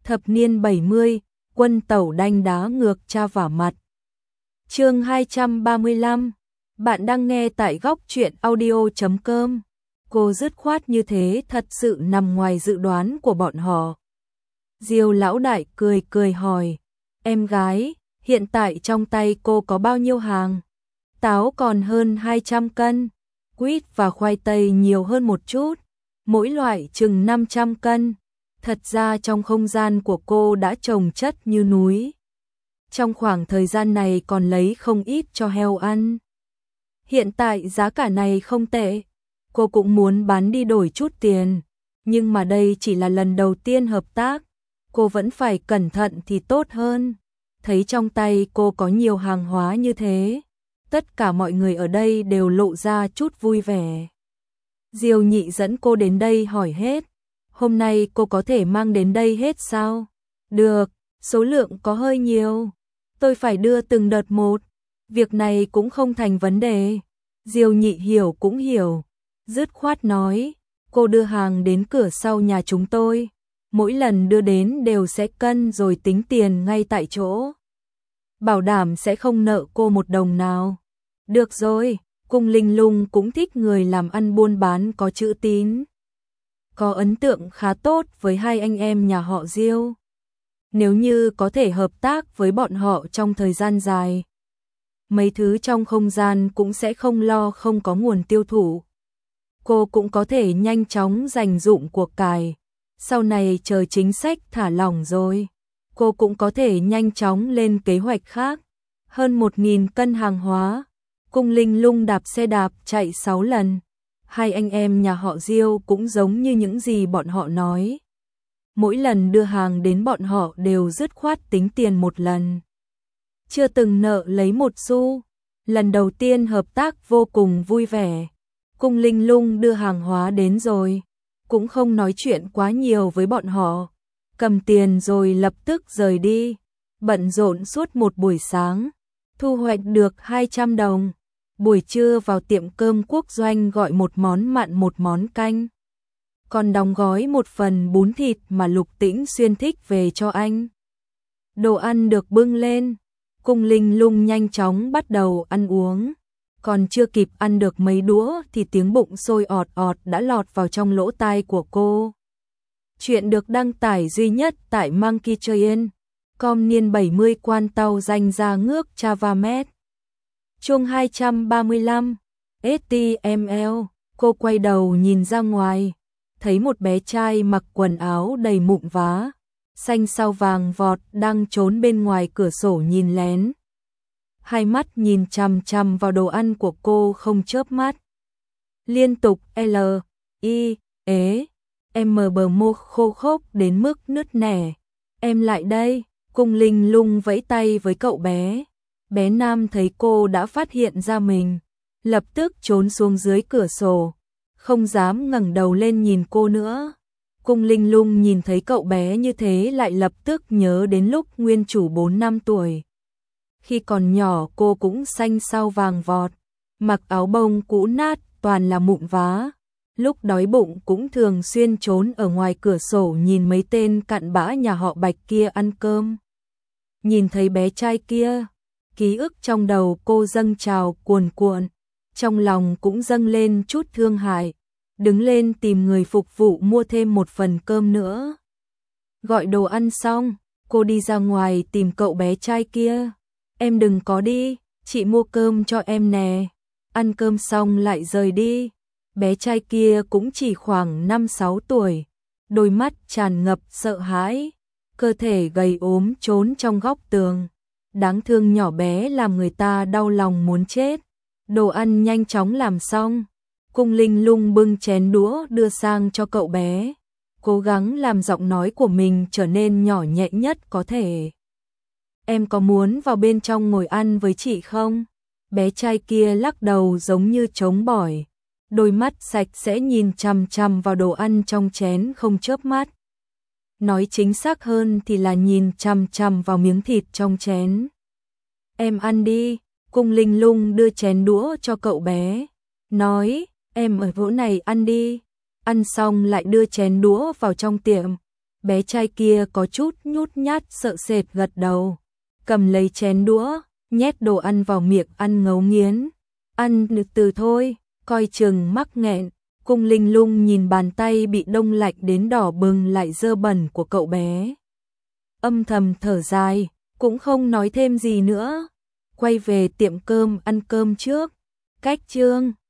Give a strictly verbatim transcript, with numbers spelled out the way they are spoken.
Thập niên bảy mươi, quân tẩu đanh đá ngược cha vả mặt. Chương hai trăm ba mươi lăm. Bạn đang nghe tại góc truyện audio chấm com. Cô dứt khoát như thế thật sự nằm ngoài dự đoán của bọn họ. Diêu lão đại cười cười hỏi, em gái, hiện tại trong tay cô có bao nhiêu hàng? Táo còn hơn hai trăm cân, quýt và khoai tây nhiều hơn một chút, mỗi loại chừng năm trăm cân. Thật ra trong không gian của cô đã chồng chất như núi. Trong khoảng thời gian này còn lấy không ít cho heo ăn. Hiện tại giá cả này không tệ, cô cũng muốn bán đi đổi chút tiền, nhưng mà đây chỉ là lần đầu tiên hợp tác, cô vẫn phải cẩn thận thì tốt hơn. Thấy trong tay cô có nhiều hàng hóa như thế, tất cả mọi người ở đây đều lộ ra chút vui vẻ. Diêu Nhị dẫn cô đến đây hỏi hết, hôm nay cô có thể mang đến đây hết sao? Được, số lượng có hơi nhiều, tôi phải đưa từng đợt một, việc này cũng không thành vấn đề. Diêu Nhị hiểu cũng hiểu, dứt khoát nói, cô đưa hàng đến cửa sau nhà chúng tôi, mỗi lần đưa đến đều sẽ cân rồi tính tiền ngay tại chỗ. Bảo đảm sẽ không nợ cô một đồng nào. Được rồi, Cung Linh Lung cũng thích người làm ăn buôn bán có chữ tín. Có ấn tượng khá tốt với hai anh em nhà họ Diêu. Nếu như có thể hợp tác với bọn họ trong thời gian dài, mấy thứ trong không gian cũng sẽ không lo không có nguồn tiêu thụ. Cô cũng có thể nhanh chóng dành dụm của cải. Sau này chờ chính sách thả lỏng rồi, cô cũng có thể nhanh chóng lên kế hoạch khác. Hơn một nghìn cân hàng hóa, Cung Linh Lung đạp xe đạp chạy sáu lần. Hai anh em nhà họ Diêu cũng giống như những gì bọn họ nói. Mỗi lần đưa hàng đến bọn họ đều dứt khoát tính tiền một lần. Chưa từng nợ lấy một xu. Lần đầu tiên hợp tác vô cùng vui vẻ. Cung Linh Lung đưa hàng hóa đến rồi, cũng không nói chuyện quá nhiều với bọn họ. Cầm tiền rồi lập tức rời đi. Bận rộn suốt một buổi sáng, thu hoạch được hai trăm đồng. Buổi trưa vào tiệm cơm quốc doanh gọi một món mặn một món canh. Còn đóng gói một phần bún thịt mà Lục Tĩnh Xuyên thích về cho anh. Đồ ăn được bưng lên, Cung Linh Lung nhanh chóng bắt đầu ăn uống. Còn chưa kịp ăn được mấy đũa thì tiếng bụng sôi ọt ọt đã lọt vào trong lỗ tai của cô. Chuyện được đăng tải duy nhất tại Monkey Train. Com niên bảy mươi quan tàu danh ra ngước Chavamet. Chương hai trăm ba mươi lăm. ét tê em lờ. Cô quay đầu nhìn ra ngoài, thấy một bé trai mặc quần áo đầy mụn vá, xanh sao vàng vọt đang trốn bên ngoài cửa sổ nhìn lén. Hai mắt nhìn chằm chằm vào đồ ăn của cô không chớp mắt. Liên tục L, I, ế, em mờ bờ môi khô khốc đến mức nứt nẻ. Em lại đây, Cung Linh Lung vẫy tay với cậu bé. Bé Nam thấy cô đã phát hiện ra mình, lập tức trốn xuống dưới cửa sổ, không dám ngẩng đầu lên nhìn cô nữa. Cung Linh Lung nhìn thấy cậu bé như thế lại lập tức nhớ đến lúc nguyên chủ bốn năm tuổi. Khi còn nhỏ cô cũng xanh sao vàng vọt, mặc áo bông cũ nát toàn là mụn vá. Lúc đói bụng cũng thường xuyên trốn ở ngoài cửa sổ nhìn mấy tên cặn bã nhà họ Bạch kia ăn cơm. Nhìn thấy bé trai kia, ký ức trong đầu cô dâng trào cuồn cuộn, trong lòng cũng dâng lên chút thương hại. Đứng lên tìm người phục vụ mua thêm một phần cơm nữa. Gọi đồ ăn xong, cô đi ra ngoài tìm cậu bé trai kia. Em đừng có đi, chị mua cơm cho em nè. Ăn cơm xong lại rời đi. Bé trai kia cũng chỉ khoảng năm sáu tuổi, đôi mắt tràn ngập sợ hãi, cơ thể gầy ốm trốn trong góc tường. Đáng thương nhỏ bé làm người ta đau lòng muốn chết. Đồ ăn nhanh chóng làm xong, Cung Linh Lung bưng chén đũa đưa sang cho cậu bé, cố gắng làm giọng nói của mình trở nên nhỏ nhẹ nhất có thể. Em có muốn vào bên trong ngồi ăn với chị không? Bé trai kia lắc đầu giống như trống bỏi, đôi mắt sạch sẽ nhìn chằm chằm vào đồ ăn trong chén không chớp mắt. Nói chính xác hơn thì là nhìn chằm chằm vào miếng thịt trong chén. Em ăn đi, Cung Linh Lung đưa chén đũa cho cậu bé, nói, em ở chỗ này ăn đi. Ăn xong lại đưa chén đũa vào trong tiệm. bé trai kia có chút nhút nhát sợ sệt gật đầu, cầm lấy chén đũa, nhét đồ ăn vào miệng ăn ngấu nghiến. Ăn từ thôi, coi chừng mắc nghẹn. Cung Linh Lung nhìn bàn tay bị đông lạnh đến đỏ bừng lại dơ bẩn của cậu bé. Âm thầm thở dài, cũng không nói thêm gì nữa. Quay về tiệm cơm ăn cơm trước. Cách chương